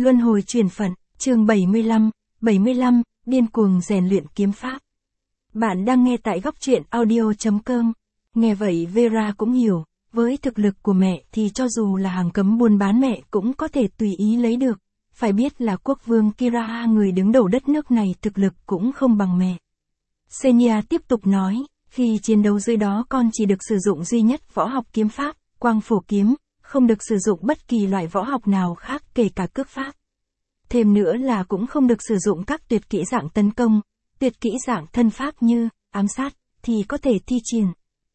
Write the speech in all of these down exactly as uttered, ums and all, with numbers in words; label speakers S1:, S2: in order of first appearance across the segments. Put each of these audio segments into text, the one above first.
S1: Luân hồi chuyển phận, chương bảy mươi lăm, bảy mươi lăm, điên cuồng rèn luyện kiếm pháp. Bạn đang nghe tại góc truyện audio chấm com. Nghe vậy Vera cũng hiểu, với thực lực của mẹ thì cho dù là hàng cấm buôn bán mẹ cũng có thể tùy ý lấy được. Phải biết là quốc vương Kiraha, người đứng đầu đất nước này, thực lực cũng không bằng mẹ. Xenia tiếp tục nói, khi chiến đấu dưới đó con chỉ được sử dụng duy nhất võ học kiếm pháp, quang phổ kiếm, không được sử dụng bất kỳ loại võ học nào khác kể cả cước pháp. Thêm nữa là cũng không được sử dụng các tuyệt kỹ dạng tấn công, tuyệt kỹ dạng thân pháp như ám sát, thì có thể thi triển.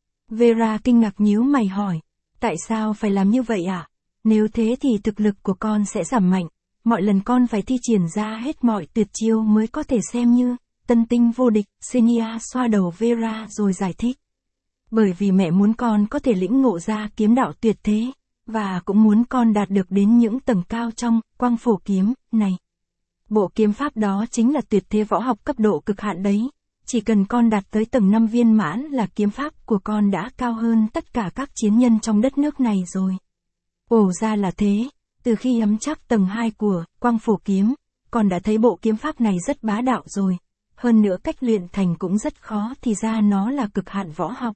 S1: Vera kinh ngạc nhíu mày hỏi, tại sao phải làm như vậy ạ? À? Nếu thế thì thực lực của con sẽ giảm mạnh, mọi lần con phải thi triển ra hết mọi tuyệt chiêu mới có thể xem như tân tinh vô địch. Xenia xoa đầu Vera rồi giải thích. Bởi vì mẹ muốn con có thể lĩnh ngộ ra kiếm đạo tuyệt thế, và cũng muốn con đạt được đến những tầng cao trong quang phổ kiếm này. Bộ kiếm pháp đó chính là tuyệt thế võ học cấp độ cực hạn đấy. Chỉ cần con đạt tới tầng năm viên mãn là kiếm pháp của con đã cao hơn tất cả các chiến nhân trong đất nước này rồi. Ồ, ra là thế. Từ khi nắm chắc tầng hai của quang phổ kiếm, con đã thấy bộ kiếm pháp này rất bá đạo rồi. Hơn nữa cách luyện thành cũng rất khó, thì ra nó là cực hạn võ học.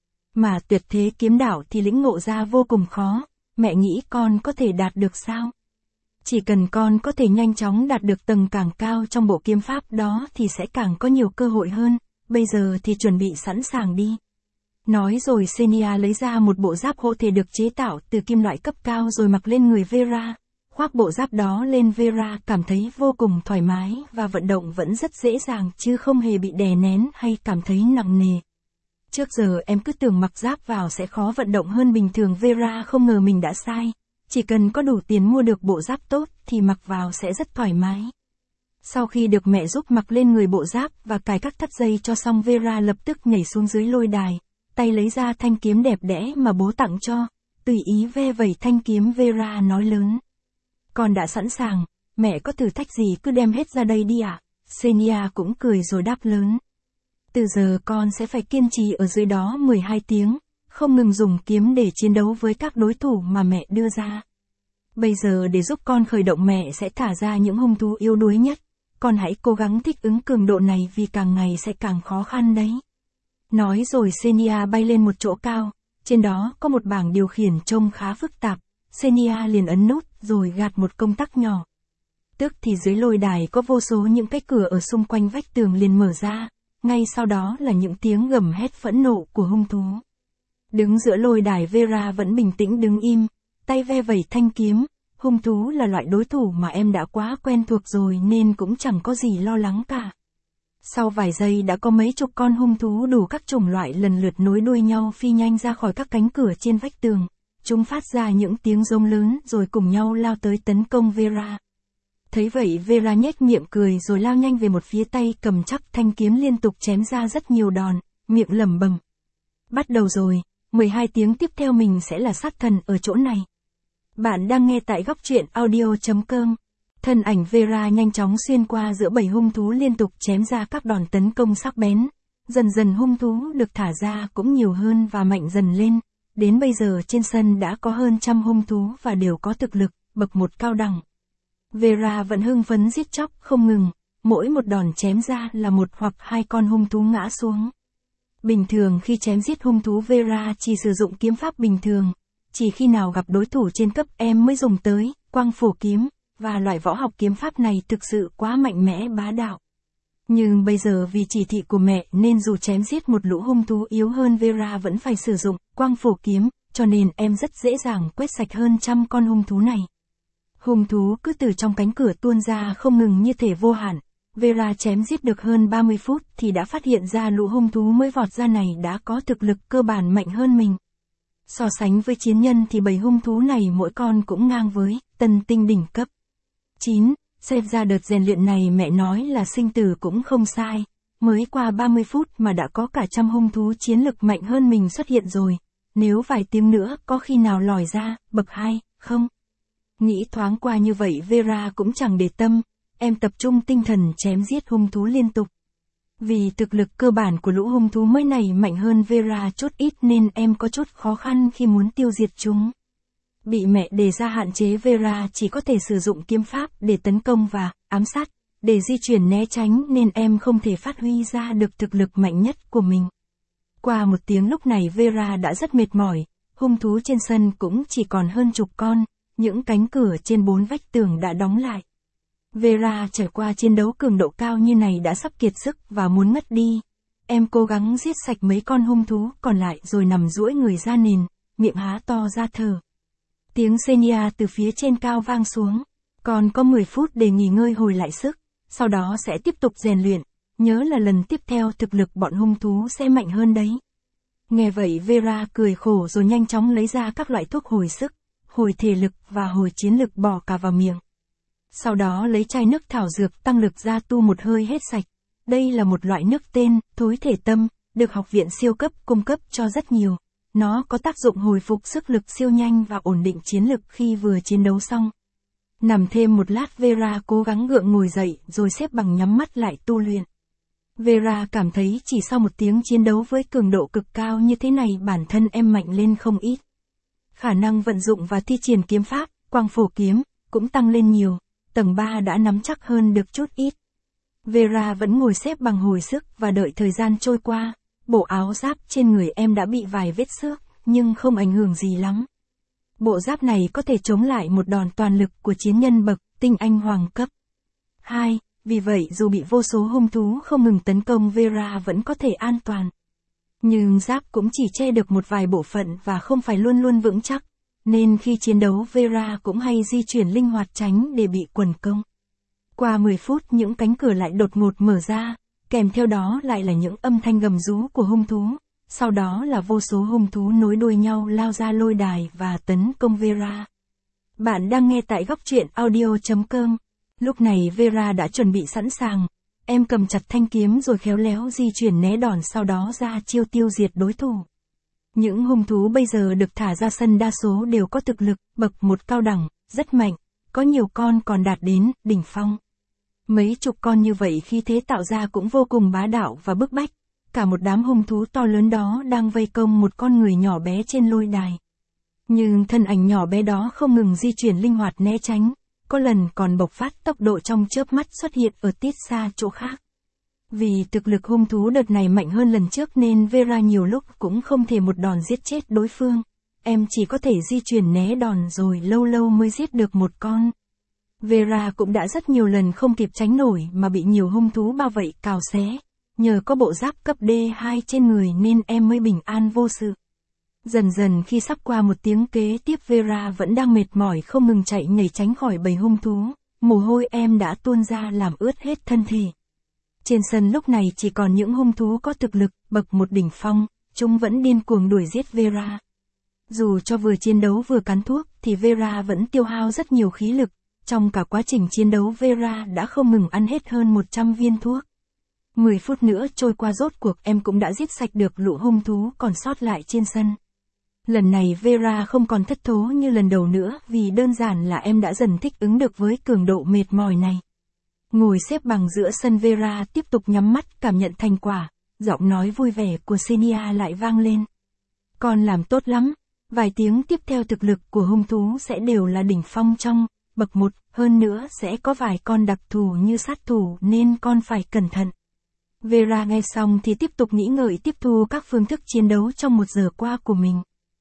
S1: Mà tuyệt thế kiếm đạo thì lĩnh ngộ ra vô cùng khó. Mẹ nghĩ con có thể đạt được sao? Chỉ cần con có thể nhanh chóng đạt được tầng càng cao trong bộ kiếm pháp đó thì sẽ càng có nhiều cơ hội hơn. Bây giờ thì chuẩn bị sẵn sàng đi. Nói rồi Xenia lấy ra một bộ giáp hộ thể được chế tạo từ kim loại cấp cao rồi mặc lên người Vera. Khoác bộ giáp đó lên, Vera cảm thấy vô cùng thoải mái và vận động vẫn rất dễ dàng chứ không hề bị đè nén hay cảm thấy nặng nề. Trước giờ em cứ tưởng mặc giáp vào sẽ khó vận động hơn bình thường. Vera không ngờ mình đã sai. Chỉ cần có đủ tiền mua được bộ giáp tốt thì mặc vào sẽ rất thoải mái. Sau khi được mẹ giúp mặc lên người bộ giáp và cài các thắt dây cho xong, Vera lập tức nhảy xuống dưới lôi đài, tay lấy ra thanh kiếm đẹp đẽ mà bố tặng cho, tùy ý ve vẩy thanh kiếm. Vera nói lớn, con đã sẵn sàng, mẹ có thử thách gì cứ đem hết ra đây đi ạ. À? Xenia cũng cười rồi đáp lớn, từ giờ con sẽ phải kiên trì ở dưới đó mười hai tiếng, không ngừng dùng kiếm để chiến đấu với các đối thủ mà mẹ đưa ra. Bây giờ để giúp con khởi động, mẹ sẽ thả ra những hung thú yếu đuối nhất. Con hãy cố gắng thích ứng cường độ này vì càng ngày sẽ càng khó khăn đấy. Nói rồi Xenia bay lên một chỗ cao, trên đó có một bảng điều khiển trông khá phức tạp. Xenia liền ấn nút rồi gạt một công tắc nhỏ. Tức thì dưới lôi đài có vô số những cái cửa ở xung quanh vách tường liền mở ra, ngay sau đó là những tiếng gầm hét phẫn nộ của hung thú. Đứng giữa lôi đài, Vera vẫn bình tĩnh đứng im, tay ve vẩy thanh kiếm. Hung thú là loại đối thủ mà em đã quá quen thuộc rồi nên cũng chẳng có gì lo lắng cả. Sau vài giây đã có mấy chục con hung thú đủ các chủng loại lần lượt nối đuôi nhau phi nhanh ra khỏi các cánh cửa trên vách tường. Chúng phát ra những tiếng rống lớn rồi cùng nhau lao tới tấn công Vera. Thấy vậy Vera nhếch miệng cười rồi lao nhanh về một phía, tay cầm chắc thanh kiếm liên tục chém ra rất nhiều đòn, miệng lẩm bẩm. Bắt đầu rồi, mười hai tiếng tiếp theo mình sẽ là sát thần ở chỗ này. Bạn đang nghe tại góc truyện audio chấm com. Thân ảnh Vera nhanh chóng xuyên qua giữa bầy hung thú liên tục chém ra các đòn tấn công sắc bén. Dần dần hung thú được thả ra cũng nhiều hơn và mạnh dần lên. Đến bây giờ trên sân đã có hơn trăm hung thú và đều có thực lực bậc một cao đẳng. Vera vẫn hưng phấn giết chóc không ngừng, mỗi một đòn chém ra là một hoặc hai con hung thú ngã xuống. Bình thường khi chém giết hung thú Vera chỉ sử dụng kiếm pháp bình thường, chỉ khi nào gặp đối thủ trên cấp em mới dùng tới quang phổ kiếm, và loại võ học kiếm pháp này thực sự quá mạnh mẽ bá đạo. Nhưng bây giờ vì chỉ thị của mẹ nên dù chém giết một lũ hung thú yếu hơn, Vera vẫn phải sử dụng quang phổ kiếm, cho nên em rất dễ dàng quét sạch hơn trăm con hung thú này. Hung thú cứ từ trong cánh cửa tuôn ra không ngừng như thể vô hạn. Vera chém giết được hơn ba mươi phút thì đã phát hiện ra lũ hung thú mới vọt ra này đã có thực lực cơ bản mạnh hơn mình. So sánh với chiến nhân thì bầy hung thú này mỗi con cũng ngang với tân tinh đỉnh cấp. chín. Xem ra đợt rèn luyện này mẹ nói là sinh tử cũng không sai. Mới qua ba mươi phút mà đã có cả trăm hung thú chiến lực mạnh hơn mình xuất hiện rồi. Nếu vài tiếng nữa có khi nào lòi ra bậc hai không? Nghĩ thoáng qua như vậy Vera cũng chẳng để tâm. Em tập trung tinh thần chém giết hung thú liên tục. Vì thực lực cơ bản của lũ hung thú mới này mạnh hơn Vera chút ít nên em có chút khó khăn khi muốn tiêu diệt chúng. Bị mẹ đề ra hạn chế Vera chỉ có thể sử dụng kiếm pháp để tấn công và ám sát, để di chuyển né tránh nên em không thể phát huy ra được thực lực mạnh nhất của mình. Qua một tiếng lúc này Vera đã rất mệt mỏi, hung thú trên sân cũng chỉ còn hơn chục con, những cánh cửa trên bốn vách tường đã đóng lại. Vera trải qua chiến đấu cường độ cao như này đã sắp kiệt sức và muốn ngất đi. Em cố gắng giết sạch mấy con hung thú còn lại rồi nằm duỗi người ra nền, miệng há to ra thở. Tiếng Xenia từ phía trên cao vang xuống. Còn có mười phút để nghỉ ngơi hồi lại sức, sau đó sẽ tiếp tục rèn luyện, nhớ là lần tiếp theo thực lực bọn hung thú sẽ mạnh hơn đấy. Nghe vậy Vera cười khổ rồi nhanh chóng lấy ra các loại thuốc hồi sức, hồi thể lực và hồi chiến lực bỏ cả vào miệng. Sau đó lấy chai nước thảo dược tăng lực ra tu một hơi hết sạch. Đây là một loại nước tên, thối thể tâm, được học viện siêu cấp cung cấp cho rất nhiều. Nó có tác dụng hồi phục sức lực siêu nhanh và ổn định chiến lực khi vừa chiến đấu xong. Nằm thêm một lát Vera cố gắng gượng ngồi dậy rồi xếp bằng nhắm mắt lại tu luyện. Vera cảm thấy chỉ sau một tiếng chiến đấu với cường độ cực cao như thế này bản thân em mạnh lên không ít. Khả năng vận dụng và thi triển kiếm pháp, quang phổ kiếm, cũng tăng lên nhiều, tầng ba đã nắm chắc hơn được chút ít. Vera vẫn ngồi xếp bằng hồi sức và đợi thời gian trôi qua, bộ áo giáp trên người em đã bị vài vết xước, nhưng không ảnh hưởng gì lắm. Bộ giáp này có thể chống lại một đòn toàn lực của chiến nhân bậc tinh anh hoàng cấp hai, vì vậy dù bị vô số hung thú không ngừng tấn công Vera vẫn có thể an toàn. Nhưng giáp cũng chỉ che được một vài bộ phận và không phải luôn luôn vững chắc, nên khi chiến đấu Vera cũng hay di chuyển linh hoạt tránh để bị quần công. Qua mười phút những cánh cửa lại đột ngột mở ra, kèm theo đó lại là những âm thanh gầm rú của hung thú, sau đó là vô số hung thú nối đuôi nhau lao ra lôi đài và tấn công Vera. Bạn đang nghe tại góc truyện audio chấm com. Lúc này Vera đã chuẩn bị sẵn sàng, em cầm chặt thanh kiếm rồi khéo léo di chuyển né đòn sau đó ra chiêu tiêu diệt đối thủ. Những hung thú bây giờ được thả ra sân đa số đều có thực lực bậc một cao đẳng, rất mạnh, có nhiều con còn đạt đến đỉnh phong. Mấy chục con như vậy khi thế tạo ra cũng vô cùng bá đạo và bức bách, cả một đám hung thú to lớn đó đang vây công một con người nhỏ bé trên lôi đài. Nhưng thân ảnh nhỏ bé đó không ngừng di chuyển linh hoạt né tránh, có lần còn bộc phát tốc độ trong chớp mắt xuất hiện ở tít xa chỗ khác. Vì thực lực hung thú đợt này mạnh hơn lần trước nên Vera nhiều lúc cũng không thể một đòn giết chết đối phương, em chỉ có thể di chuyển né đòn rồi lâu lâu mới giết được một con. Vera cũng đã rất nhiều lần không kịp tránh nổi mà bị nhiều hung thú bao vây cào xé, nhờ có bộ giáp cấp D hai trên người nên em mới bình an vô sự. Dần dần khi sắp qua một tiếng kế tiếp Vera vẫn đang mệt mỏi không ngừng chạy nhảy tránh khỏi bầy hung thú, mồ hôi em đã tuôn ra làm ướt hết thân thể. Trên sân lúc này chỉ còn những hung thú có thực lực bậc một đỉnh phong, chúng vẫn điên cuồng đuổi giết Vera. Dù cho vừa chiến đấu vừa cắn thuốc thì Vera vẫn tiêu hao rất nhiều khí lực, trong cả quá trình chiến đấu Vera đã không ngừng ăn hết hơn một trăm viên thuốc. mười phút nữa trôi qua rốt cuộc em cũng đã giết sạch được lũ hung thú còn sót lại trên sân. Lần này Vera không còn thất thố như lần đầu nữa vì đơn giản là em đã dần thích ứng được với cường độ mệt mỏi này. Ngồi xếp bằng giữa sân Vera tiếp tục nhắm mắt cảm nhận thành quả, giọng nói vui vẻ của Xenia lại vang lên. Con làm tốt lắm, vài tiếng tiếp theo thực lực của hung thú sẽ đều là đỉnh phong trong bậc một, hơn nữa sẽ có vài con đặc thù như sát thủ nên con phải cẩn thận. Vera nghe xong thì tiếp tục nghĩ ngợi tiếp thu các phương thức chiến đấu trong một giờ qua của mình.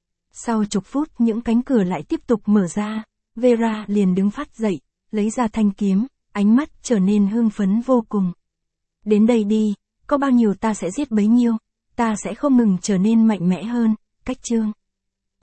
S1: Sau chục phút những cánh cửa lại tiếp tục mở ra, Vera liền đứng phát dậy, lấy ra thanh kiếm, ánh mắt trở nên hưng phấn vô cùng. Đến đây đi, có bao nhiêu ta sẽ giết bấy nhiêu, ta sẽ không ngừng trở nên mạnh mẽ hơn, cách chương.